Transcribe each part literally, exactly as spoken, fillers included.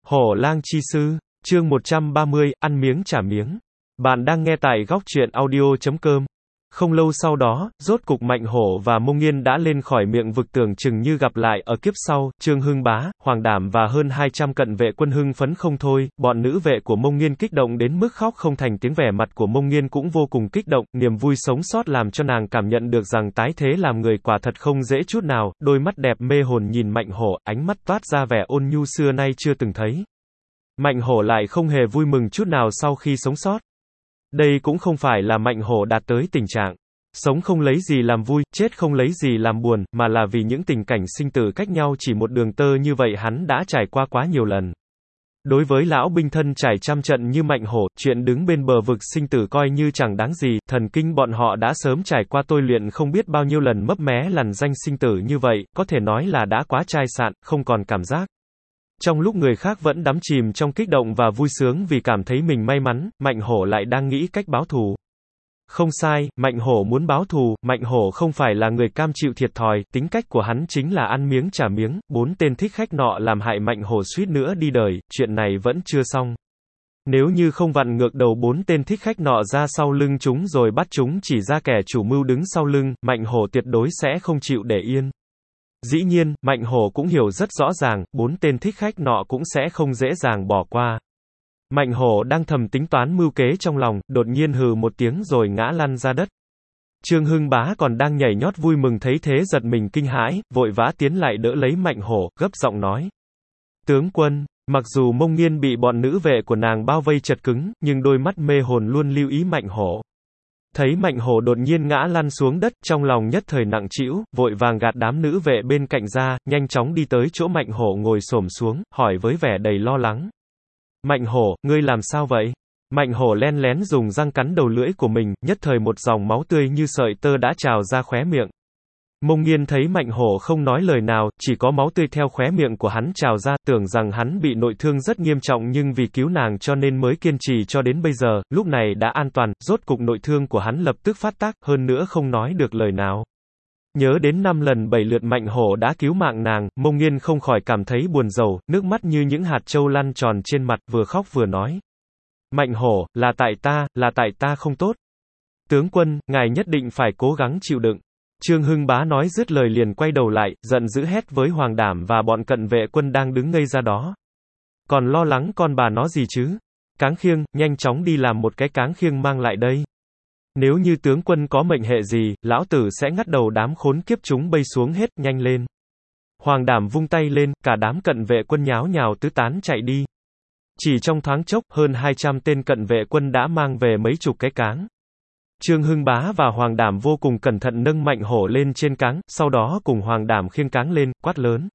Hổ lang chi sư, chương một trăm ba mươi, ăn miếng trả miếng. Bạn đang nghe tại góc truyện audio chấm com. Không lâu sau đó, rốt cục Mạnh Hổ và Mông Nghiên đã lên khỏi miệng vực tưởng chừng như gặp lại ở kiếp sau. Trương Hưng Bá, Hoàng Đảm và hơn hai trăm cận vệ quân hưng phấn không thôi, bọn nữ vệ của Mông Nghiên kích động đến mức khóc không thành tiếng, vẻ mặt của Mông Nghiên cũng vô cùng kích động, niềm vui sống sót làm cho nàng cảm nhận được rằng tái thế làm người quả thật không dễ chút nào, đôi mắt đẹp mê hồn nhìn Mạnh Hổ, ánh mắt toát ra vẻ ôn nhu xưa nay chưa từng thấy. Mạnh Hổ lại không hề vui mừng chút nào sau khi sống sót. Đây cũng không phải là Mạnh Hổ đạt tới tình trạng sống không lấy gì làm vui, chết không lấy gì làm buồn, mà là vì những tình cảnh sinh tử cách nhau chỉ một đường tơ như vậy hắn đã trải qua quá nhiều lần. Đối với lão binh thân trải trăm trận như Mạnh Hổ, chuyện đứng bên bờ vực sinh tử coi như chẳng đáng gì, thần kinh bọn họ đã sớm trải qua tôi luyện không biết bao nhiêu lần mấp mé lằn danh sinh tử như vậy, có thể nói là đã quá chai sạn, không còn cảm giác. Trong lúc người khác vẫn đắm chìm trong kích động và vui sướng vì cảm thấy mình may mắn, Mạnh Hổ lại đang nghĩ cách báo thù. Không sai, Mạnh Hổ muốn báo thù, Mạnh Hổ không phải là người cam chịu thiệt thòi, tính cách của hắn chính là ăn miếng trả miếng, bốn tên thích khách nọ làm hại Mạnh Hổ suýt nữa đi đời, chuyện này vẫn chưa xong. Nếu như không vặn ngược đầu bốn tên thích khách nọ ra sau lưng chúng rồi bắt chúng chỉ ra kẻ chủ mưu đứng sau lưng, Mạnh Hổ tuyệt đối sẽ không chịu để yên. Dĩ nhiên, Mạnh Hổ cũng hiểu rất rõ ràng, bốn tên thích khách nọ cũng sẽ không dễ dàng bỏ qua. Mạnh Hổ đang thầm tính toán mưu kế trong lòng, đột nhiên hừ một tiếng rồi ngã lăn ra đất. Trương Hưng Bá còn đang nhảy nhót vui mừng thấy thế giật mình kinh hãi, vội vã tiến lại đỡ lấy Mạnh Hổ, gấp giọng nói. Tướng quân, mặc dù Mông Nghiên bị bọn nữ vệ của nàng bao vây chật cứng, nhưng đôi mắt mê hồn luôn lưu ý Mạnh Hổ. Thấy Mạnh Hổ đột nhiên ngã lăn xuống đất, trong lòng nhất thời nặng trĩu, vội vàng gạt đám nữ vệ bên cạnh ra, nhanh chóng đi tới chỗ Mạnh Hổ ngồi xổm xuống, hỏi với vẻ đầy lo lắng. Mạnh Hổ, ngươi làm sao vậy? Mạnh Hổ len lén dùng răng cắn đầu lưỡi của mình, nhất thời một dòng máu tươi như sợi tơ đã trào ra khóe miệng. Mông Nghiên thấy Mạnh Hổ không nói lời nào, chỉ có máu tươi theo khóe miệng của hắn trào ra, tưởng rằng hắn bị nội thương rất nghiêm trọng nhưng vì cứu nàng cho nên mới kiên trì cho đến bây giờ, lúc này đã an toàn, rốt cục nội thương của hắn lập tức phát tác, hơn nữa không nói được lời nào. Nhớ đến năm lần bảy lượt Mạnh Hổ đã cứu mạng nàng, Mông Nghiên không khỏi cảm thấy buồn rầu, nước mắt như những hạt châu lăn tròn trên mặt, vừa khóc vừa nói. Mạnh Hổ, là tại ta, là tại ta không tốt. Tướng quân, ngài nhất định phải cố gắng chịu đựng. Trương Hưng Bá nói dứt lời liền quay đầu lại, giận dữ hét với Hoàng Đảm và bọn cận vệ quân đang đứng ngây ra đó. Còn lo lắng con bà nó gì chứ? Cáng khiêng, nhanh chóng đi làm một cái cáng khiêng mang lại đây. Nếu như tướng quân có mệnh hệ gì, lão tử sẽ ngắt đầu đám khốn kiếp chúng bay xuống hết, nhanh lên. Hoàng Đảm vung tay lên, cả đám cận vệ quân nháo nhào tứ tán chạy đi. Chỉ trong thoáng chốc, hơn hai trăm tên cận vệ quân đã mang về mấy chục cái cáng. Trương Hưng Bá và Hoàng Đảm vô cùng cẩn thận nâng Mạnh Hổ lên trên cáng, sau đó cùng Hoàng Đảm khiêng cáng lên, quát lớn.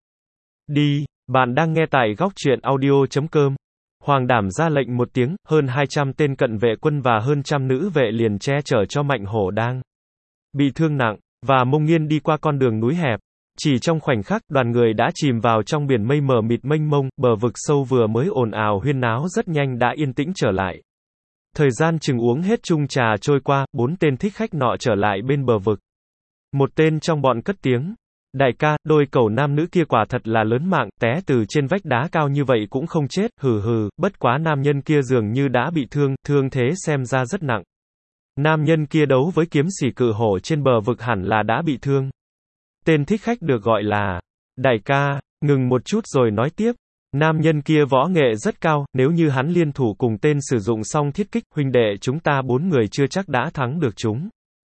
Đi, bạn đang nghe tại góc truyện audio chấm com. Hoàng Đảm ra lệnh một tiếng, hơn hai trăm tên cận vệ quân và hơn trăm nữ vệ liền che chở cho Mạnh Hổ đang bị thương nặng, và Mông Nghiên đi qua con đường núi hẹp. Chỉ trong khoảnh khắc, đoàn người đã chìm vào trong biển mây mờ mịt mênh mông, bờ vực sâu vừa mới ồn ào huyên náo rất nhanh đã yên tĩnh trở lại. Thời gian chừng uống hết chung trà trôi qua, bốn tên thích khách nọ trở lại bên bờ vực. Một tên trong bọn cất tiếng. Đại ca, đôi cẩu nam nữ kia quả thật là lớn mạng, té từ trên vách đá cao như vậy cũng không chết, hừ hừ, bất quá nam nhân kia dường như đã bị thương, thương thế xem ra rất nặng. Nam nhân kia đấu với kiếm sĩ cự hổ trên bờ vực hẳn là đã bị thương. Tên thích khách được gọi là Đại ca, ngừng một chút rồi nói tiếp. Nam nhân kia võ nghệ rất cao, nếu như hắn liên thủ cùng tên sử dụng song thiết kích, huynh đệ chúng ta bốn người chưa chắc đã thắng được chúng.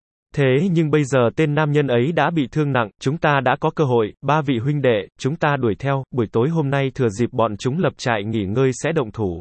Thế nhưng bây giờ tên nam nhân ấy đã bị thương nặng, chúng ta đã có cơ hội, ba vị huynh đệ, chúng ta đuổi theo, buổi tối hôm nay thừa dịp bọn chúng lập trại nghỉ ngơi sẽ động thủ.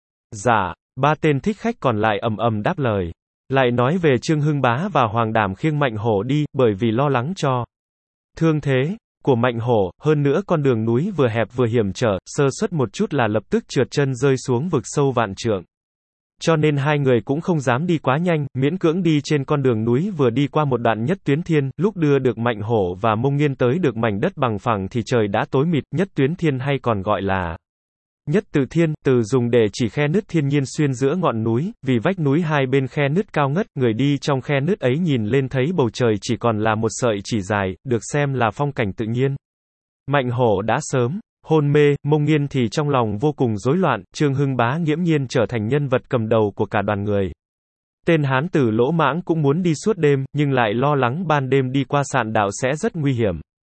Dạ, ba tên thích khách còn lại ầm ầm đáp lời. Lại nói về Trương Hưng Bá và Hoàng Đảm khiêng Mạnh Hổ đi, bởi vì lo lắng cho thương thế của Mạnh Hổ, hơn nữa con đường núi vừa hẹp vừa hiểm trở, sơ suất một chút là lập tức trượt chân rơi xuống vực sâu vạn trượng. Cho nên hai người cũng không dám đi quá nhanh, miễn cưỡng đi trên con đường núi vừa đi qua một đoạn nhất tuyến thiên, lúc đưa được Mạnh Hổ và Mông Nghiên tới được mảnh đất bằng phẳng thì trời đã tối mịt, nhất tuyến thiên hay còn gọi là nhất tự thiên, từ dùng để chỉ khe nứt thiên nhiên xuyên giữa ngọn núi, vì vách núi hai bên khe nứt cao ngất, người đi trong khe nứt ấy nhìn lên thấy bầu trời chỉ còn là một sợi chỉ dài, được xem là phong cảnh tự nhiên. Mạnh Hổ đã sớm Hôn mê, Mông Nghiên thì trong lòng vô cùng rối loạn, Trương Hưng Bá nghiễm nhiên trở thành nhân vật cầm đầu của cả đoàn người. Tên hán tử lỗ mãng cũng muốn đi suốt đêm, nhưng lại lo lắng ban đêm đi qua sạn đạo sẽ rất nguy hiểm.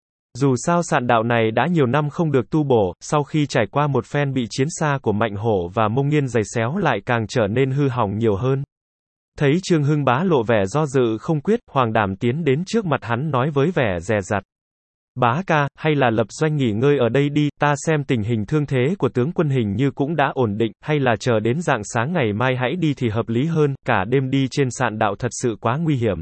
Dù sao sạn đạo này đã nhiều năm không được tu bổ, sau khi trải qua một phen bị chiến xa của Mạnh Hổ và Mông Nghiên giày xéo lại càng trở nên hư hỏng nhiều hơn. Thấy Trương Hưng Bá lộ vẻ do dự không quyết, Hoàng Đảm tiến đến trước mặt hắn nói với vẻ dè dặt. Bá ca, hay là lập doanh nghỉ ngơi ở đây đi, ta xem tình hình thương thế của tướng quân hình như cũng đã ổn định, hay là chờ đến rạng sáng ngày mai hãy đi thì hợp lý hơn, cả đêm đi trên sạn đạo thật sự quá nguy hiểm.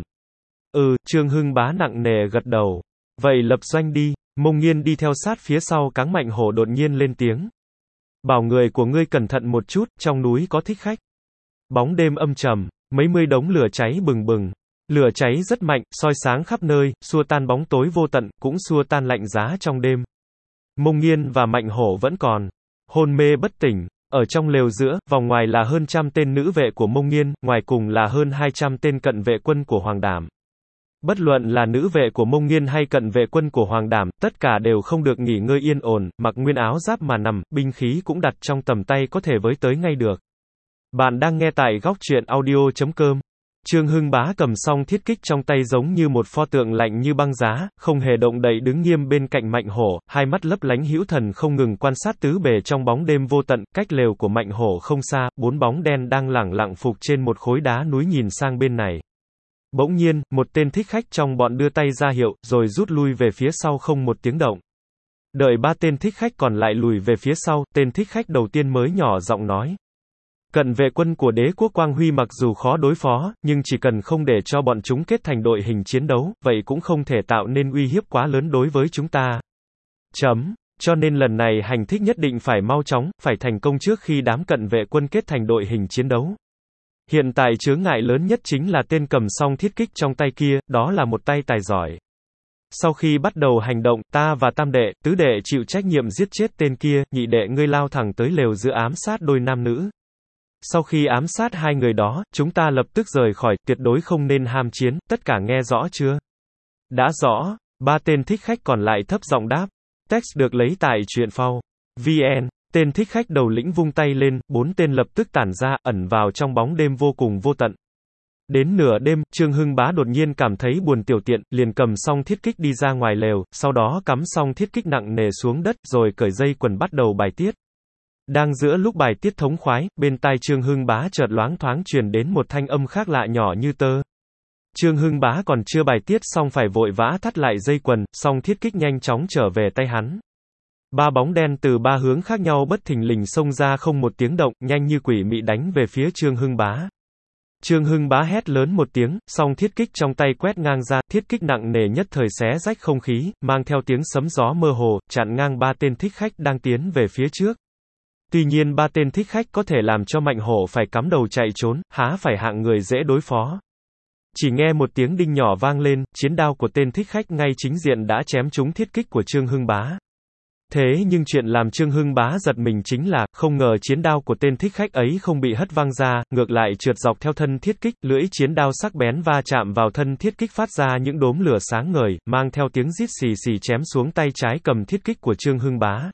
Ừ, Trương Hưng Bá nặng nề gật đầu. Vậy lập doanh đi. Mông Nghiên đi theo sát phía sau cáng Mạnh Hổ đột nhiên lên tiếng. Bảo người của ngươi cẩn thận một chút, trong núi có thích khách. Bóng đêm âm trầm, mấy mươi đống lửa cháy bừng bừng. Lửa cháy rất mạnh, soi sáng khắp nơi, xua tan bóng tối vô tận, cũng xua tan lạnh giá trong đêm. Mông Nghiên và Mạnh Hổ vẫn còn hôn mê bất tỉnh. Ở trong lều giữa, vòng ngoài là hơn trăm tên nữ vệ của Mông Nghiên, ngoài cùng là hơn hai trăm tên cận vệ quân của Hoàng Đảm. Bất luận là nữ vệ của Mông Nghiên hay cận vệ quân của Hoàng Đảm, tất cả đều không được nghỉ ngơi yên ổn, mặc nguyên áo giáp mà nằm, binh khí cũng đặt trong tầm tay có thể với tới ngay được. Bạn đang nghe tại góc truyện audio chấm com. Trương Hưng Bá cầm song thiết kích trong tay giống như một pho tượng lạnh như băng giá, không hề động đậy đứng nghiêm bên cạnh Mạnh Hổ, hai mắt lấp lánh hữu thần không ngừng quan sát tứ bề trong bóng đêm vô tận, cách lều của Mạnh Hổ không xa, bốn bóng đen đang lẳng lặng phục trên một khối đá núi nhìn sang bên này. Bỗng nhiên, một tên thích khách trong bọn đưa tay ra hiệu, rồi rút lui về phía sau không một tiếng động. Đợi ba tên thích khách còn lại lùi về phía sau, tên thích khách đầu tiên mới nhỏ giọng nói. Cận vệ quân của đế quốc Quang Huy mặc dù khó đối phó, nhưng chỉ cần không để cho bọn chúng kết thành đội hình chiến đấu, vậy cũng không thể tạo nên uy hiếp quá lớn đối với chúng ta. Chấm. Cho nên lần này hành thích nhất định phải mau chóng, phải thành công trước khi đám cận vệ quân kết thành đội hình chiến đấu. Hiện tại chướng ngại lớn nhất chính là tên cầm song thiết kích trong tay kia, đó là một tay tài giỏi. Sau khi bắt đầu hành động, ta và tam đệ, tứ đệ chịu trách nhiệm giết chết tên kia, nhị đệ ngươi lao thẳng tới lều giữa ám sát đôi nam nữ. Sau khi ám sát hai người đó, chúng ta lập tức rời khỏi, tuyệt đối không nên ham chiến, tất cả nghe rõ chưa? Đã rõ, ba tên thích khách còn lại thấp giọng đáp. Text được lấy tại truyện phao chấm vn. Tên thích khách đầu lĩnh vung tay lên, bốn tên lập tức tản ra, ẩn vào trong bóng đêm vô cùng vô tận. Đến nửa đêm, Trương Hưng Bá đột nhiên cảm thấy buồn tiểu tiện, liền cầm song thiết kích đi ra ngoài lều, sau đó cắm song thiết kích nặng nề xuống đất, rồi cởi dây quần bắt đầu bài tiết. Đang giữa lúc bài tiết thống khoái, bên tai Trương Hưng Bá chợt loáng thoáng truyền đến một thanh âm khác lạ nhỏ như tơ. Trương Hưng Bá còn chưa bài tiết xong phải vội vã thắt lại dây quần, song thiết kích nhanh chóng trở về tay hắn. Ba bóng đen từ ba hướng khác nhau bất thình lình xông ra không một tiếng động, nhanh như quỷ mị đánh về phía Trương Hưng Bá. Trương Hưng Bá hét lớn một tiếng, song thiết kích trong tay quét ngang ra, thiết kích nặng nề nhất thời xé rách không khí, mang theo tiếng sấm gió mơ hồ, chặn ngang ba tên thích khách đang tiến về phía trước. Tuy nhiên ba tên thích khách có thể làm cho Mạnh Hổ phải cắm đầu chạy trốn, há phải hạng người dễ đối phó. Chỉ nghe một tiếng đinh nhỏ vang lên, chiến đao của tên thích khách ngay chính diện đã chém trúng thiết kích của Trương Hưng Bá. Thế nhưng chuyện làm Trương Hưng Bá giật mình chính là, không ngờ chiến đao của tên thích khách ấy không bị hất văng ra, ngược lại trượt dọc theo thân thiết kích, lưỡi chiến đao sắc bén va chạm vào thân thiết kích phát ra những đốm lửa sáng ngời, mang theo tiếng rít xì xì chém xuống tay trái cầm thiết kích của Trương Hưng Bá.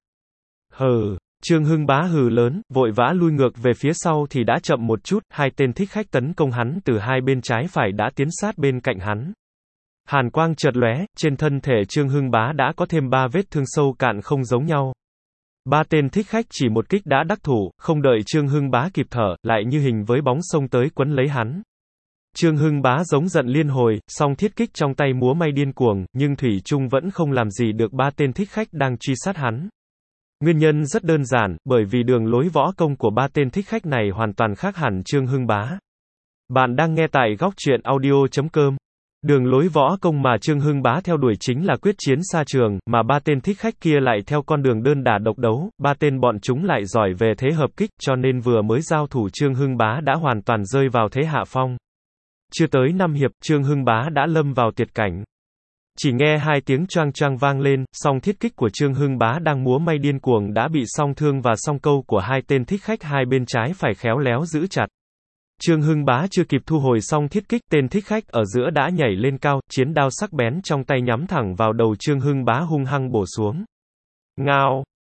Hừ, Trương Hưng Bá hừ lớn, vội vã lui ngược về phía sau thì đã chậm một chút, hai tên thích khách tấn công hắn từ hai bên trái phải đã tiến sát bên cạnh hắn. Hàn quang chợt lóe, trên thân thể Trương Hưng Bá đã có thêm ba vết thương sâu cạn không giống nhau. Ba tên thích khách chỉ một kích đã đắc thủ, không đợi Trương Hưng Bá kịp thở, lại như hình với bóng xông tới quấn lấy hắn. Trương Hưng Bá giống giận liên hồi, song thiết kích trong tay múa may điên cuồng, nhưng thủy chung vẫn không làm gì được ba tên thích khách đang truy sát hắn. Nguyên nhân rất đơn giản, bởi vì đường lối võ công của ba tên thích khách này hoàn toàn khác hẳn Trương Hưng Bá. Bạn đang nghe tại góc truyện audio chấm com. Đường lối võ công mà Trương Hưng Bá theo đuổi chính là quyết chiến xa trường, mà ba tên thích khách kia lại theo con đường đơn đả độc đấu, ba tên bọn chúng lại giỏi về thế hợp kích, cho nên vừa mới giao thủ Trương Hưng Bá đã hoàn toàn rơi vào thế hạ phong. Chưa tới năm hiệp, Trương Hưng Bá đã lâm vào tuyệt cảnh. Chỉ nghe hai tiếng choang choang vang lên, song thiết kích của Trương Hưng Bá đang múa may điên cuồng đã bị song thương và song câu của hai tên thích khách hai bên trái phải khéo léo giữ chặt. Trương Hưng Bá chưa kịp thu hồi xong thiết kích, tên thích khách ở giữa đã nhảy lên cao, chiến đao sắc bén trong tay nhắm thẳng vào đầu Trương Hưng Bá hung hăng bổ xuống. Ngao!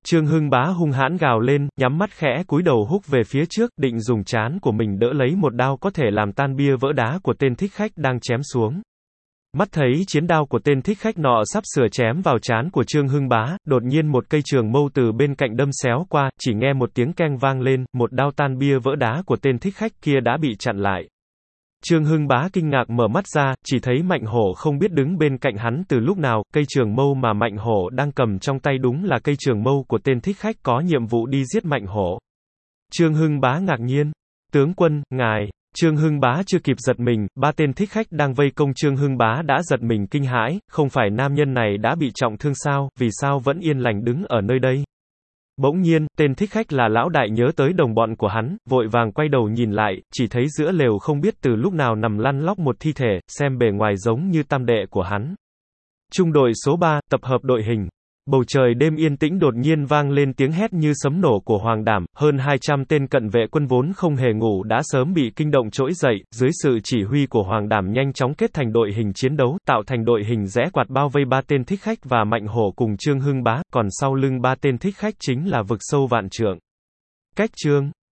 Trương Hưng Bá hung hãn gào lên, nhắm mắt khẽ cúi đầu húc về phía trước, định dùng trán của mình đỡ lấy một đao có thể làm tan bia vỡ đá của tên thích khách đang chém xuống. Mắt thấy chiến đao của tên thích khách nọ sắp sửa chém vào trán của Trương Hưng Bá, đột nhiên một cây trường mâu từ bên cạnh đâm xéo qua, chỉ nghe một tiếng keng vang lên, một đao tan bia vỡ đá của tên thích khách kia đã bị chặn lại. Trương Hưng Bá kinh ngạc mở mắt ra, chỉ thấy Mạnh Hổ không biết đứng bên cạnh hắn từ lúc nào, cây trường mâu mà Mạnh Hổ đang cầm trong tay đúng là cây trường mâu của tên thích khách có nhiệm vụ đi giết Mạnh Hổ. Trương Hưng Bá ngạc nhiên, tướng quân, ngài, Trương Hưng Bá chưa kịp giật mình, ba tên thích khách đang vây công Trương Hưng Bá đã giật mình kinh hãi, không phải nam nhân này đã bị trọng thương sao, vì sao vẫn yên lành đứng ở nơi đây. Bỗng nhiên, tên thích khách là lão đại nhớ tới đồng bọn của hắn, vội vàng quay đầu nhìn lại, chỉ thấy giữa lều không biết từ lúc nào nằm lăn lóc một thi thể, xem bề ngoài giống như tam đệ của hắn. Trung đội số ba, tập hợp đội hình. Bầu trời đêm yên tĩnh đột nhiên vang lên tiếng hét như sấm nổ của Hoàng Đảm, hơn hai trăm tên cận vệ quân vốn không hề ngủ đã sớm bị kinh động trỗi dậy, dưới sự chỉ huy của Hoàng Đảm nhanh chóng kết thành đội hình chiến đấu, tạo thành đội hình rẽ quạt bao vây ba tên thích khách và Mạnh Hổ cùng Trương Hưng Bá, còn sau lưng ba tên thích khách chính là vực sâu vạn trượng. Cách Trương